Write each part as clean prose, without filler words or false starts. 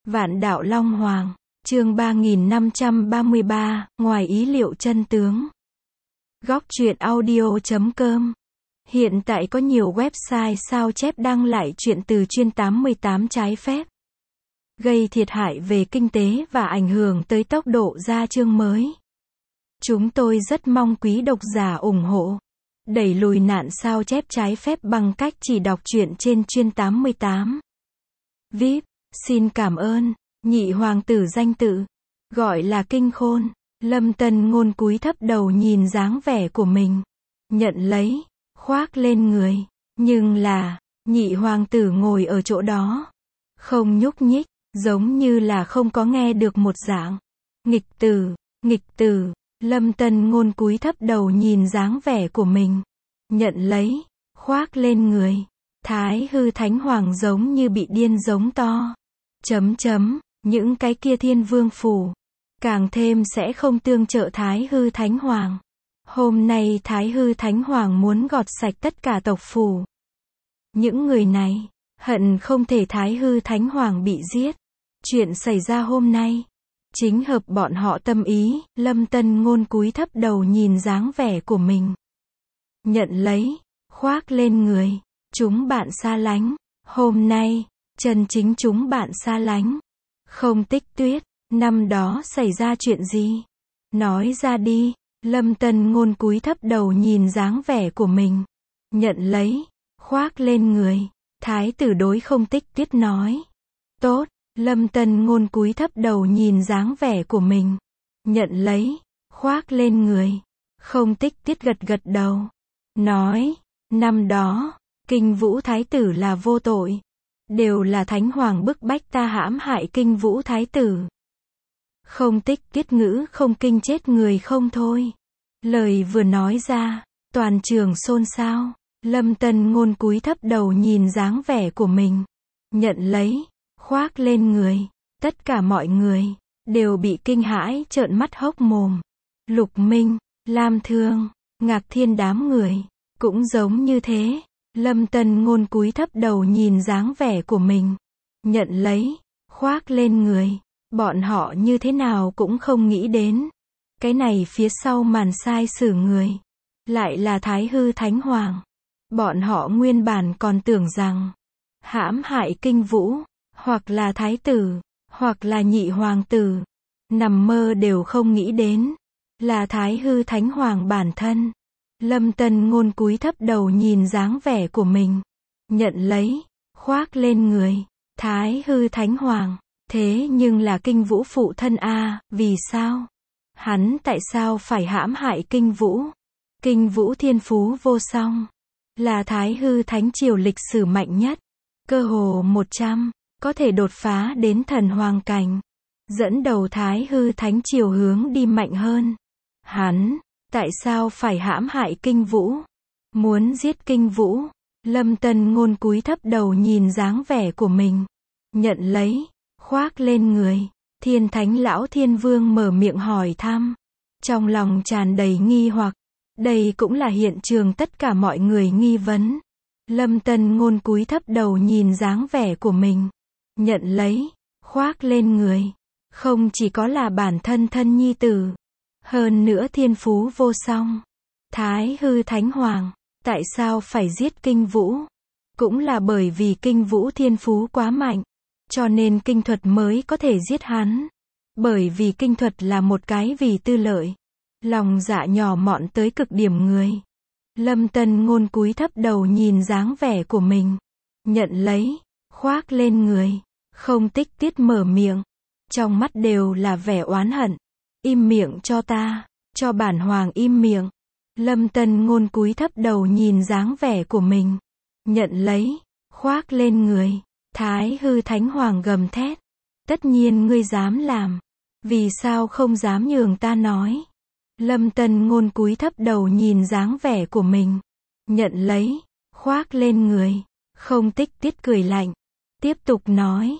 Vạn đạo Long Hoàng, chương 3533, ngoài ý liệu chân tướng. Góc truyện audio.com. Hiện tại có nhiều website sao chép đăng lại chuyện từ chuyên 88 trái phép, gây thiệt hại về kinh tế và ảnh hưởng tới tốc độ ra chương mới. Chúng tôi rất mong quý độc giả ủng hộ, đẩy lùi nạn sao chép trái phép bằng cách chỉ đọc truyện trên chuyên 88. VIP, xin cảm ơn. Nhị hoàng tử danh tự gọi là Kinh Khôn. Lâm Tân Ngôn cúi thấp đầu nhìn dáng vẻ của mình, nhận lấy, khoác lên người. Nhưng là, nhị hoàng tử ngồi ở chỗ đó, không nhúc nhích, giống như là không có nghe được một dạng. Nghịch tử, Lâm Tân Ngôn cúi thấp đầu nhìn dáng vẻ của mình, nhận lấy, khoác lên người. Thái hư thánh hoàng giống như bị điên giống to. Những cái kia thiên vương phủ, càng thêm sẽ không tương trợ Thái hư thánh hoàng. Hôm nay Thái hư thánh hoàng muốn gọt sạch tất cả tộc phủ. Những người này, hận không thể Thái hư thánh hoàng bị giết. Chuyện xảy ra hôm nay, chính hợp bọn họ tâm ý. Lâm Tân Ngôn cúi thấp đầu nhìn dáng vẻ của mình, nhận lấy, khoác lên người. Chúng bạn xa lánh, hôm nay, chân chính chúng bạn xa lánh. Không Tích Tuyết, năm đó xảy ra chuyện gì? Nói ra đi. Lâm Tân Ngôn cúi thấp đầu nhìn dáng vẻ của mình, nhận lấy, khoác lên người. Thái tử đối Không Tích Tuyết nói. Tốt. Lâm Tân Ngôn cúi thấp đầu nhìn dáng vẻ của mình, nhận lấy, khoác lên người. Không Tích Tuyết gật gật đầu, nói, năm đó, Kinh Vũ Thái tử là vô tội. Đều là Thánh Hoàng bức bách ta hãm hại Kinh Vũ Thái tử. Không Tích Tuyết ngữ không kinh chết người không thôi. Lời vừa nói ra, toàn trường xôn xao. Lâm Tân Ngôn cúi thấp đầu nhìn dáng vẻ của mình, nhận lấy, khoác lên người. Tất cả mọi người đều bị kinh hãi trợn mắt hốc mồm. Lục Minh, Lam Thương, Ngạc Thiên đám người cũng giống như thế. Lâm Tân Ngôn cúi thấp đầu nhìn dáng vẻ của mình, nhận lấy, khoác lên người. Bọn họ như thế nào cũng không nghĩ đến, cái này phía sau màn sai xử người lại là Thái hư thánh hoàng. Bọn họ nguyên bản còn tưởng rằng hãm hại Kinh Vũ hoặc là thái tử, hoặc là nhị hoàng tử. Nằm mơ đều không nghĩ đến là Thái hư thánh hoàng bản thân. Lâm Tân Ngôn cúi thấp đầu nhìn dáng vẻ của mình, nhận lấy, khoác lên người. Thái hư thánh hoàng, thế nhưng là Kinh Vũ phụ thân a, vì sao? Hắn tại sao phải hãm hại Kinh Vũ? Kinh Vũ thiên phú vô song, là Thái hư thánh triều lịch sử mạnh nhất, cơ hồ 100, có thể đột phá đến thần hoàng cảnh, dẫn đầu Thái hư thánh triều hướng đi mạnh hơn. Hắn tại sao phải hãm hại Kinh Vũ? Muốn giết Kinh Vũ? Lâm Tân Ngôn cúi thấp đầu nhìn dáng vẻ của mình, nhận lấy, khoác lên người. Thiên Thánh Lão Thiên Vương mở miệng hỏi thăm, trong lòng tràn đầy nghi hoặc. Đây cũng là hiện trường tất cả mọi người nghi vấn. Lâm Tân Ngôn cúi thấp đầu nhìn dáng vẻ của mình, nhận lấy, khoác lên người. Không chỉ có là bản thân thân nhi tử, hơn nữa thiên phú vô song. Thái hư thánh hoàng, tại sao phải giết Kinh Vũ? Cũng là bởi vì Kinh Vũ thiên phú quá mạnh, cho nên kinh thuật mới có thể giết hắn. Bởi vì kinh thuật là một cái vì tư lợi, lòng dạ nhỏ mọn tới cực điểm người. Lâm Tân Ngôn cúi thấp đầu nhìn dáng vẻ của mình, nhận lấy, khoác lên người. Không Tích Tuyết mở miệng, trong mắt đều là vẻ oán hận. Im miệng cho ta, cho bản hoàng im miệng. Lâm Tân Ngôn cúi thấp đầu nhìn dáng vẻ của mình, nhận lấy, khoác lên người. Thái hư thánh hoàng gầm thét, tất nhiên ngươi dám làm, vì sao không dám nhường ta nói? Lâm Tân Ngôn cúi thấp đầu nhìn dáng vẻ của mình, nhận lấy, khoác lên người. Không Tích Tuyết cười lạnh, tiếp tục nói,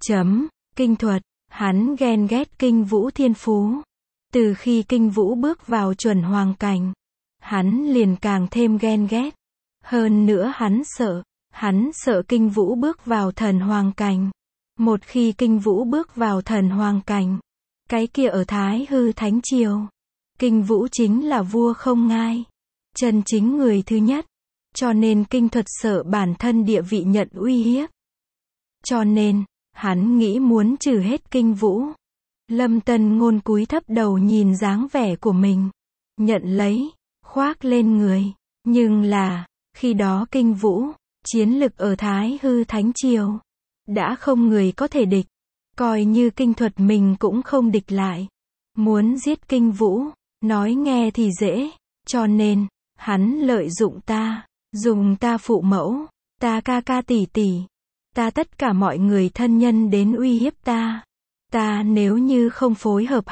kinh thuật, hắn ghen ghét Kinh Vũ thiên phú. Từ khi Kinh Vũ bước vào chuẩn hoàng cảnh, hắn liền càng thêm ghen ghét. Hơn nữa hắn sợ Kinh Vũ bước vào thần hoàng cảnh, Một khi Kinh Vũ bước vào thần hoàng cảnh, cái kia ở Thái Hư Thánh Triều, Kinh Vũ chính là vua không ngai, chân chính người thứ nhất. Cho nên Kinh Thuật sợ bản thân địa vị nhận uy hiếp. Cho nên, hắn nghĩ muốn trừ hết Kinh Vũ. Lâm Tân Ngôn cúi thấp đầu nhìn dáng vẻ của mình, nhận lấy, khoác lên người. Nhưng là, khi đó Kinh Vũ, chiến lực ở Thái Hư Thánh Triều, đã không người có thể địch. Coi như Kinh Thuật mình cũng không địch lại. Muốn giết Kinh Vũ, nói nghe thì dễ. Cho nên, hắn lợi dụng ta, dùng ta phụ mẫu, ta ca ca tỷ tỷ, ta tất cả mọi người thân nhân đến uy hiếp ta. Ta nếu như không phối hợp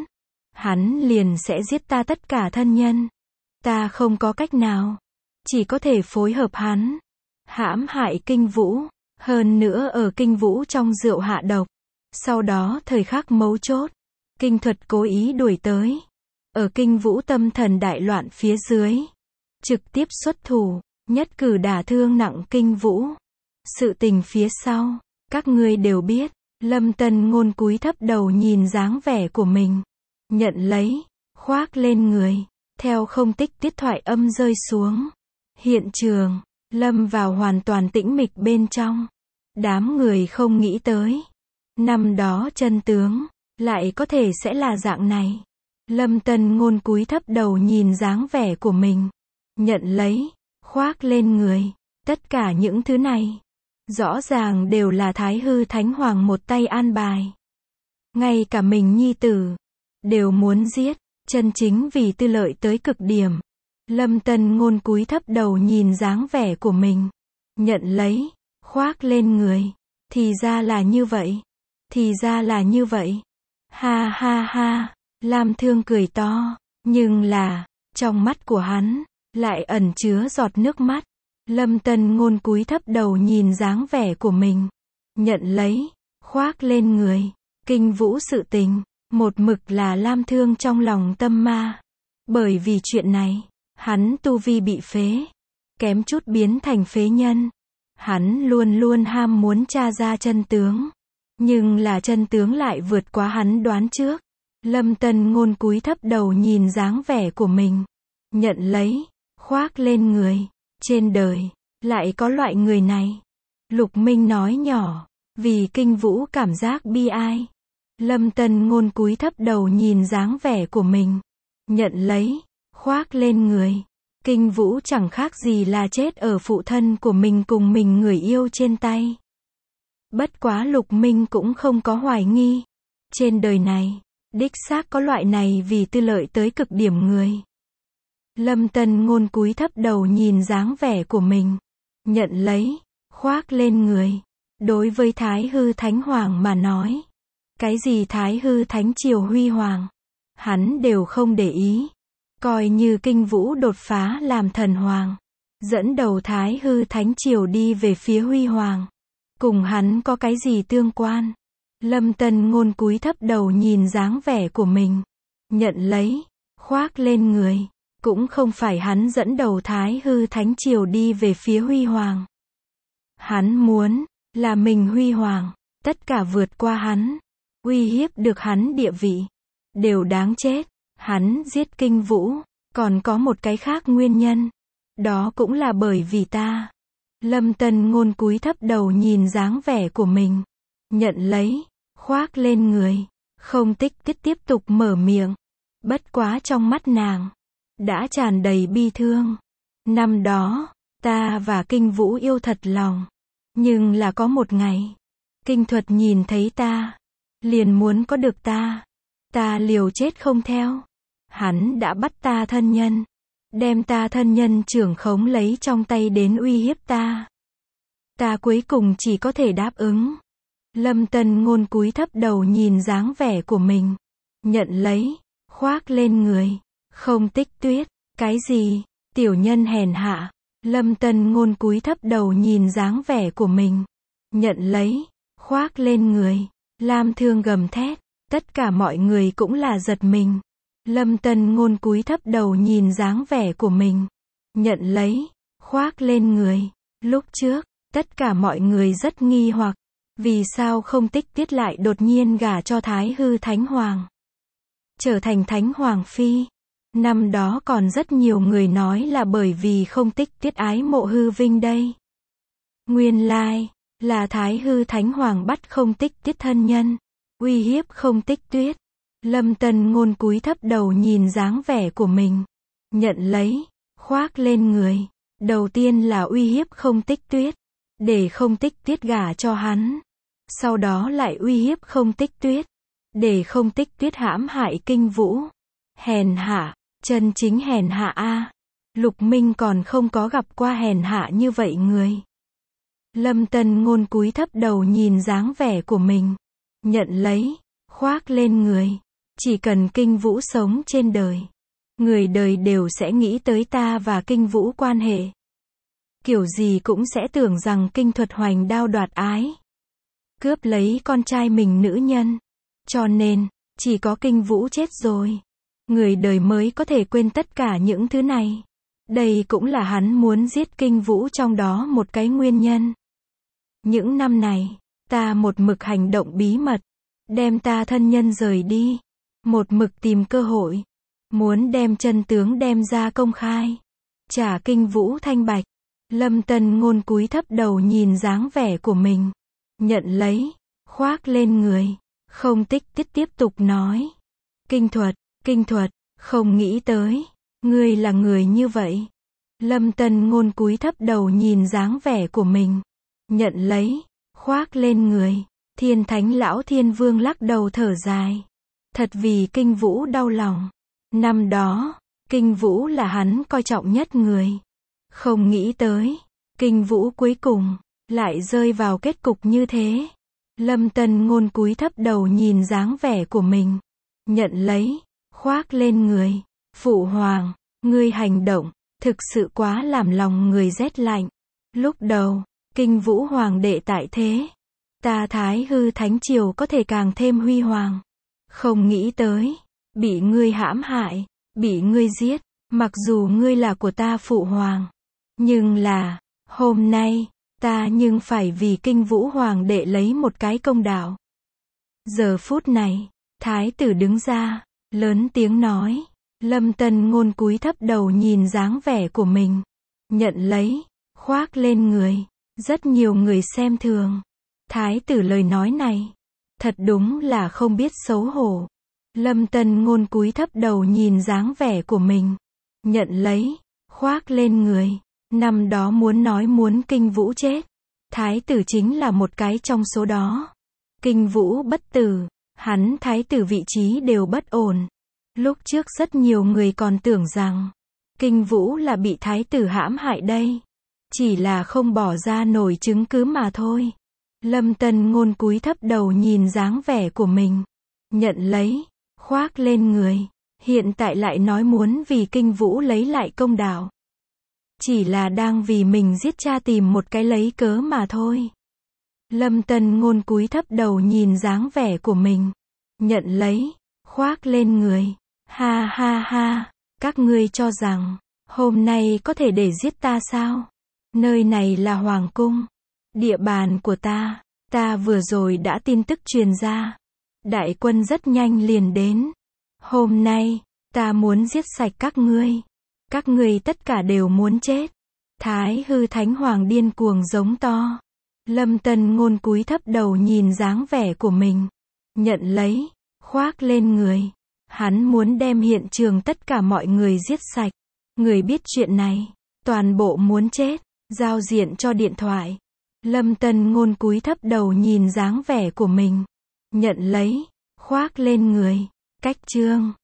hắn liền sẽ giết ta tất cả thân nhân. Ta không có cách nào, chỉ có thể phối hợp hắn, hãm hại Kinh Vũ, hơn nữa ở Kinh Vũ trong rượu hạ độc. Sau đó thời khắc mấu chốt, Kinh Thuật cố ý đuổi tới. Ở Kinh Vũ tâm thần đại loạn phía dưới, trực tiếp xuất thủ, nhất cử đả thương nặng Kinh Vũ. Sự tình phía sau, các ngươi đều biết. Lâm Tân Ngôn cúi thấp đầu nhìn dáng vẻ của mình, nhận lấy, khoác lên người. Theo không tích tiết thoại âm rơi xuống, hiện trường lâm vào hoàn toàn tĩnh mịch bên trong. Đám người không nghĩ tới, năm đó chân tướng lại có thể sẽ là dạng này. Lâm Tân Ngôn cúi thấp đầu nhìn dáng vẻ của mình, nhận lấy, khoác lên người. Tất cả những thứ này, rõ ràng đều là Thái Hư Thánh Hoàng một tay an bài. Ngay cả mình nhi tử, đều muốn giết, chân chính vì tư lợi tới cực điểm. Lâm Tân Ngôn cúi thấp đầu nhìn dáng vẻ của mình, nhận lấy, khoác lên người. Thì ra là như vậy. Thì ra là như vậy. Ha ha ha, Lam Thương cười to, nhưng là, trong mắt của hắn, lại ẩn chứa giọt nước mắt. Lâm Tân Ngôn cúi thấp đầu nhìn dáng vẻ của mình, nhận lấy, khoác lên người. Kinh Vũ sự tình, một mực là Lam Thương trong lòng tâm ma. Bởi vì chuyện này, hắn tu vi bị phế, kém chút biến thành phế nhân. Hắn luôn luôn ham muốn tra ra chân tướng, nhưng là chân tướng lại vượt quá hắn đoán trước. Lâm Tân Ngôn cúi thấp đầu nhìn dáng vẻ của mình, nhận lấy, khoác lên người. Trên đời, lại có loại người này. Lục Minh nói nhỏ, vì Kinh Vũ cảm giác bi ai. Lâm Tân Ngôn cúi thấp đầu nhìn dáng vẻ của mình, nhận lấy, khoác lên người. Kinh Vũ chẳng khác gì là chết ở phụ thân của mình cùng mình người yêu trên tay. Bất quá Lục Minh cũng không có hoài nghi. Trên đời này, đích xác có loại này vì tư lợi tới cực điểm người. Lâm Tân Ngôn cúi thấp đầu nhìn dáng vẻ của mình, nhận lấy, khoác lên người. Đối với Thái Hư Thánh Hoàng mà nói, cái gì Thái Hư Thánh Triều huy hoàng, hắn đều không để ý. Coi như Kinh Vũ đột phá làm thần hoàng, dẫn đầu Thái Hư Thánh Triều đi về phía huy hoàng, cùng hắn có cái gì tương quan. Lâm Tân Ngôn cúi thấp đầu nhìn dáng vẻ của mình, nhận lấy, khoác lên người. Cũng không phải hắn dẫn đầu Thái Hư Thánh Triều đi về phía huy hoàng. Hắn muốn là mình huy hoàng, tất cả vượt qua hắn, uy hiếp được hắn địa vị, đều đáng chết. Hắn giết Kinh Vũ, còn có một cái khác nguyên nhân, đó cũng là bởi vì ta. Lâm Tân Ngôn cúi thấp đầu nhìn dáng vẻ của mình, nhận lấy, khoác lên người. Không tích tiết tiếp tục mở miệng, bất quá trong mắt nàng đã tràn đầy bi thương. Năm đó, ta và Kinh Vũ yêu thật lòng, nhưng là có một ngày, Kinh Thuật nhìn thấy ta, liền muốn có được ta. Ta liều chết không theo. Hắn đã bắt ta thân nhân, đem ta thân nhân trưởng khống lấy trong tay đến uy hiếp ta. Ta cuối cùng chỉ có thể đáp ứng. Lâm Tân Ngôn cúi thấp đầu nhìn dáng vẻ của mình, nhận lấy, khoác lên người. Không tích tuyết, cái gì, tiểu nhân hèn hạ. Lâm Tân Ngôn cúi thấp đầu nhìn dáng vẻ của mình, nhận lấy, khoác lên người. Lam Thương gầm thét, tất cả mọi người cũng là giật mình. Lâm Tân Ngôn cúi thấp đầu nhìn dáng vẻ của mình, nhận lấy, khoác lên người. Lúc trước, tất cả mọi người rất nghi hoặc, Vì sao không Tích Tiết lại đột nhiên gả cho Thái Hư Thánh Hoàng, trở thành Thánh Hoàng Phi? Năm đó còn rất nhiều người nói là bởi vì không Tích Tiết ái mộ Hư Vinh đây. Nguyên lai, là Thái Hư Thánh Hoàng bắt không Tích Tiết thân nhân, uy hiếp không Tích Tuyết. Lâm Tân Ngôn cúi thấp đầu nhìn dáng vẻ của mình, nhận lấy, khoác lên người. Đầu tiên là uy hiếp không Tích Tuyết, để không Tích Tuyết gả cho hắn. Sau đó lại uy hiếp không Tích Tuyết, để không Tích Tuyết hãm hại Kinh Vũ. Hèn hạ, chân chính hèn hạ a. Lục Minh còn không có gặp qua hèn hạ như vậy người. Lâm Tân Ngôn cúi thấp đầu nhìn dáng vẻ của mình, nhận lấy, khoác lên người. Chỉ cần Kinh Vũ sống trên đời, người đời đều sẽ nghĩ tới ta và Kinh Vũ quan hệ. Kiểu gì cũng sẽ tưởng rằng Kinh Thuật hoành đao đoạt ái, cướp lấy con trai mình nữ nhân. Cho nên, chỉ có Kinh Vũ chết rồi, người đời mới có thể quên tất cả những thứ này. Đây cũng là hắn muốn giết Kinh Vũ trong đó một cái nguyên nhân. Những năm này, ta một mực hành động bí mật, đem ta thân nhân rời đi, một mực tìm cơ hội, muốn đem chân tướng đem ra công khai, trả Kinh Vũ thanh bạch. Lâm Tân Ngôn cúi thấp đầu nhìn dáng vẻ của mình, nhận lấy, khoác lên người. Không Tích Tiết tiếp tục nói, Kinh Thuật, không nghĩ tới, ngươi là người như vậy. Lâm Tân Ngôn cúi thấp đầu nhìn dáng vẻ của mình, nhận lấy, khoác lên người. Thiên Thánh Lão Thiên Vương lắc đầu thở dài, thật vì Kinh Vũ đau lòng. Năm đó, Kinh Vũ là hắn coi trọng nhất người. Không nghĩ tới, Kinh Vũ cuối cùng lại rơi vào kết cục như thế. Lâm Tân Ngôn cúi thấp đầu nhìn dáng vẻ của mình, nhận lấy, khoác lên người. Phụ hoàng, ngươi hành động thực sự quá làm lòng người rét lạnh. Lúc đầu, Kinh Vũ hoàng đệ tại thế, ta Thái Hư Thánh Triều có thể càng thêm huy hoàng. Không nghĩ tới, bị ngươi hãm hại, bị ngươi giết. Mặc dù ngươi là của ta phụ hoàng, nhưng là, hôm nay, ta nhưng phải vì Kinh Vũ hoàng đệ lấy một cái công đạo. Giờ phút này, thái tử đứng ra, lớn tiếng nói. Lâm Tân Ngôn cúi thấp đầu nhìn dáng vẻ của mình, nhận lấy, khoác lên người. Rất nhiều người xem thường thái tử lời nói này, thật đúng là không biết xấu hổ. Lâm Tân Ngôn cúi thấp đầu nhìn dáng vẻ của mình, nhận lấy, khoác lên người. Năm đó muốn Kinh Vũ chết, thái tử chính là một cái trong số đó. Kinh Vũ bất tử, hắn thái tử vị trí đều bất ổn. Lúc trước rất nhiều người còn tưởng rằng Kinh Vũ là bị thái tử hãm hại đây, chỉ là không bỏ ra nổi chứng cứ mà thôi. Lâm Tân Ngôn cúi thấp đầu nhìn dáng vẻ của mình, nhận lấy, khoác lên người. Hiện tại lại nói muốn vì Kinh Vũ lấy lại công đạo, chỉ là đang vì mình giết cha tìm một cái lấy cớ mà thôi. Lâm Tân Ngôn cúi thấp đầu nhìn dáng vẻ của mình, nhận lấy, khoác lên người. Ha ha ha, các ngươi cho rằng hôm nay có thể để giết ta sao? Nơi này là hoàng cung, địa bàn của ta. Ta vừa rồi đã tin tức truyền ra, đại quân rất nhanh liền đến. Hôm nay, ta muốn giết sạch các ngươi. Các ngươi tất cả đều muốn chết. Thái Hư Thánh Hoàng điên cuồng giống to. Lâm Tân Ngôn cúi thấp đầu nhìn dáng vẻ của mình, nhận lấy, khoác lên người. Hắn muốn đem hiện trường tất cả mọi người giết sạch. Người biết chuyện này, toàn bộ muốn chết. Giao diện cho điện thoại. Lâm Tân Ngôn cúi thấp đầu nhìn dáng vẻ của mình, nhận lấy, khoác lên người. Cách chương